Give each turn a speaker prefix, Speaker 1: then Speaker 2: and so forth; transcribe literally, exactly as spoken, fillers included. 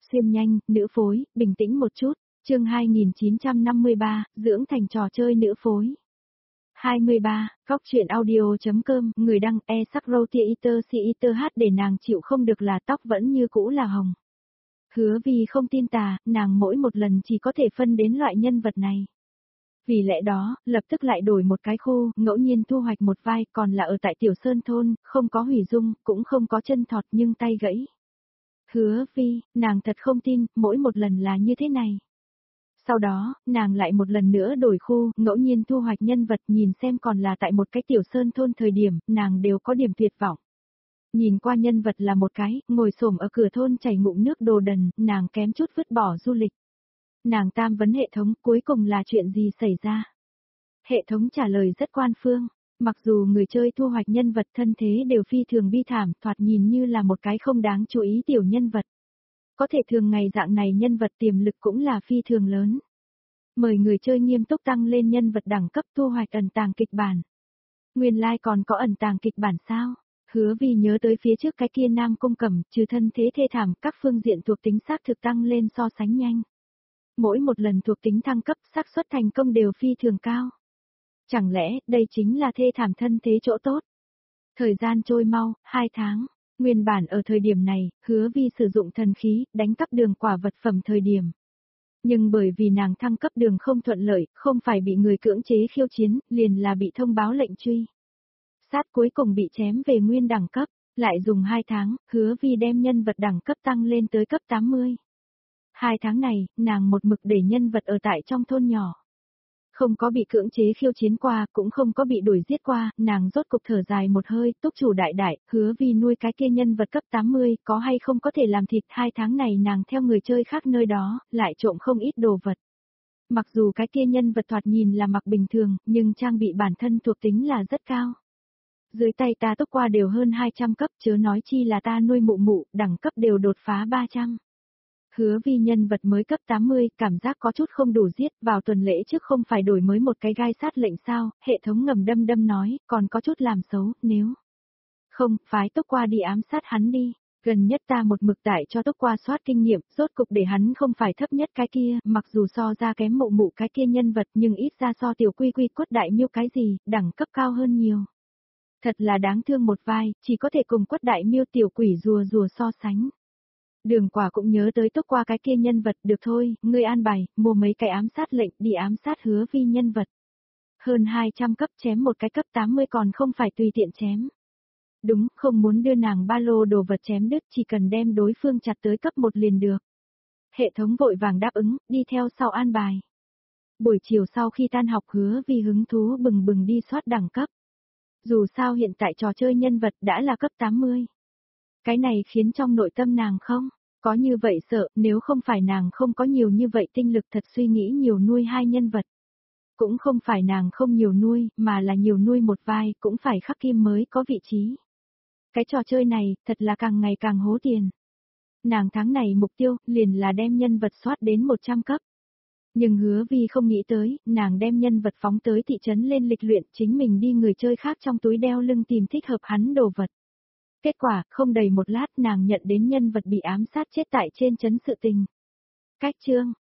Speaker 1: Xuyên nhanh, nữ phối, bình tĩnh một chút. Chương hai nghìn chín trăm năm mươi ba, dưỡng thành trò chơi nữ phối. hai mươi ba, Góc truyện audio.com, người đăng e sắc roti iter si iter hát để nàng chịu không được là tóc vẫn như cũ là hồng. Hứa vì không tin tà, nàng mỗi một lần chỉ có thể phân đến loại nhân vật này. Vì lẽ đó, lập tức lại đổi một cái khu, ngẫu nhiên thu hoạch một vai, còn là ở tại Tiểu Sơn Thôn, không có hủy dung, cũng không có chân thọt nhưng tay gãy. Hứa vi, nàng thật không tin, mỗi một lần là như thế này. Sau đó, nàng lại một lần nữa đổi khu, ngẫu nhiên thu hoạch nhân vật nhìn xem còn là tại một cái Tiểu Sơn Thôn thời điểm, nàng đều có điểm tuyệt vọng. Nhìn qua nhân vật là một cái, ngồi xổm ở cửa thôn chảy ngụm nước đồ đần, nàng kém chút vứt bỏ du lịch. Nàng tam vấn hệ thống cuối cùng là chuyện gì xảy ra? Hệ thống trả lời rất quan phương, mặc dù người chơi thu hoạch nhân vật thân thế đều phi thường bi thảm, thoạt nhìn như là một cái không đáng chú ý tiểu nhân vật. Có thể thường ngày dạng này nhân vật tiềm lực cũng là phi thường lớn. Mời người chơi nghiêm túc tăng lên nhân vật đẳng cấp thu hoạch ẩn tàng kịch bản. Nguyên lai like còn có ẩn tàng kịch bản sao? Hứa vì nhớ tới phía trước cái kia nam cung cẩm, trừ thân thế thê thảm, các phương diện thuộc tính xác thực tăng lên so sánh nhanh. Mỗi một lần thuộc tính thăng cấp xác suất thành công đều phi thường cao. Chẳng lẽ đây chính là thê thảm thân thế chỗ tốt? Thời gian trôi mau, hai tháng. Nguyên bản ở thời điểm này, hứa vi sử dụng thần khí, đánh cắp đường quả vật phẩm thời điểm. Nhưng bởi vì nàng thăng cấp đường không thuận lợi, không phải bị người cưỡng chế khiêu chiến, liền là bị thông báo lệnh truy. Sát cuối cùng bị chém về nguyên đẳng cấp, lại dùng hai tháng, hứa vi đem nhân vật đẳng cấp tăng lên tới cấp tám mươi. Hai tháng này, nàng một mực để nhân vật ở tại trong thôn nhỏ. Không có bị cưỡng chế khiêu chiến qua, cũng không có bị đuổi giết qua, nàng rốt cục thở dài một hơi, túc chủ đại đại, hứa vì nuôi cái kia nhân vật cấp tám mươi, có hay không có thể làm thịt. Hai tháng này nàng theo người chơi khác nơi đó, lại trộm không ít đồ vật. Mặc dù cái kia nhân vật thoạt nhìn là mặc bình thường, nhưng trang bị bản thân thuộc tính là rất cao. Dưới tay ta túc qua đều hơn hai trăm cấp, chớ nói chi là ta nuôi mụ mụ, đẳng cấp đều đột phá ba trăm. Hứa vi nhân vật mới cấp tám mươi, cảm giác có chút không đủ giết, vào tuần lễ trước không phải đổi mới một cái gai sát lệnh sao, hệ thống ngầm đâm đâm nói, còn có chút làm xấu, nếu không, phái tốc qua đi ám sát hắn đi, gần nhất ta một mực tại cho tốc qua soát kinh nghiệm, rốt cục để hắn không phải thấp nhất cái kia, mặc dù so ra kém mụ mụ cái kia nhân vật nhưng ít ra so tiểu quy quy quất đại miêu cái gì, đẳng cấp cao hơn nhiều. Thật là đáng thương một vai, chỉ có thể cùng quất đại miêu tiểu quỷ rùa rùa so sánh. Đường quả cũng nhớ tới tốc qua cái kia nhân vật, được thôi, ngươi an bài, mua mấy cái ám sát lệnh đi ám sát hứa vi nhân vật. Hơn hai trăm cấp chém một cái cấp tám mươi còn không phải tùy tiện chém. Đúng, không muốn đưa nàng ba lô đồ vật chém đứt, chỉ cần đem đối phương chặt tới cấp một liền được. Hệ thống vội vàng đáp ứng, đi theo sau an bài. Buổi chiều sau khi tan học hứa vi hứng thú bừng bừng đi soát đẳng cấp. Dù sao hiện tại trò chơi nhân vật đã là cấp tám mươi. Cái này khiến trong nội tâm nàng không có như vậy sợ, nếu không phải nàng không có nhiều như vậy tinh lực thật suy nghĩ nhiều nuôi hai nhân vật. Cũng không phải nàng không nhiều nuôi, mà là nhiều nuôi một vai, cũng phải khắc kim mới có vị trí. Cái trò chơi này, thật là càng ngày càng hố tiền. Nàng tháng này mục tiêu, liền là đem nhân vật soát đến một trăm cấp. Nhưng hứa vì không nghĩ tới, nàng đem nhân vật phóng tới thị trấn lên lịch luyện, chính mình đi người chơi khác trong túi đeo lưng tìm thích hợp hắn đồ vật. Kết quả, không đầy một lát nàng nhận đến nhân vật bị ám sát chết tại trên trấn sự tình. Cách chương,